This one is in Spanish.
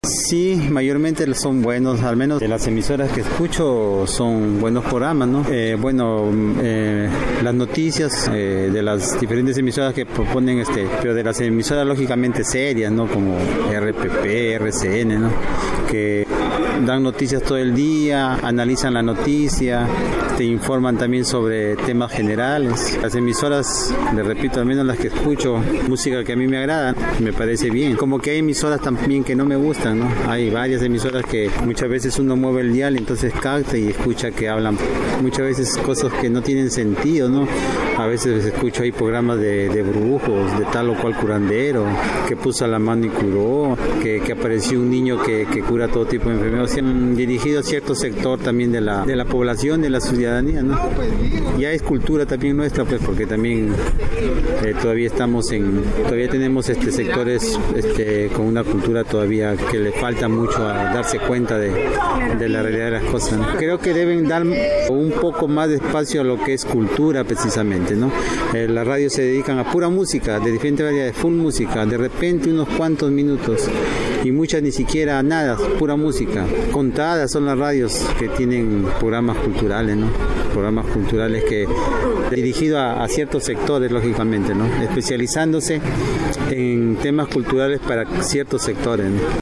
Sí, mayormente son buenos, al menos de las emisoras que escucho son buenos programas, ¿no? Las noticias de las diferentes emisoras que proponen, pero de las emisoras lógicamente serias, ¿no? Como RPP, RCN, ¿no? Que dan noticias todo el día, analizan la noticia, te informan también sobre temas generales. Las emisoras, les repito, al menos las que escucho, música que a mí me agrada, me parece bien. Como que hay emisoras también que no me gustan, ¿no? Hay varias emisoras que muchas veces uno mueve el dial, entonces capta y escucha que hablan muchas veces cosas que no tienen sentido, ¿no? A veces escucho ahí programas de brujos, de tal o cual curandero, que puso la mano y curó, que apareció un niño que cura todo tipo de enfermedades, dirigido a cierto sector también de la población, de la ciudadanía, ¿no? Ya es cultura también nuestra, pues, porque también todavía tenemos sectores con una cultura todavía que le falta mucho a darse cuenta de la realidad de las cosas, ¿no? Creo que deben dar un poco más de espacio a lo que es cultura precisamente, ¿no? Las radios se dedican a pura música, de diferentes variedades, full música, de repente unos cuantos minutos y muchas ni siquiera nada, pura música. Contadas son las radios que tienen programas culturales, ¿no? Programas culturales que dirigidos a ciertos sectores, lógicamente, ¿no? Especializándose en temas culturales para ciertos sectores, ¿no?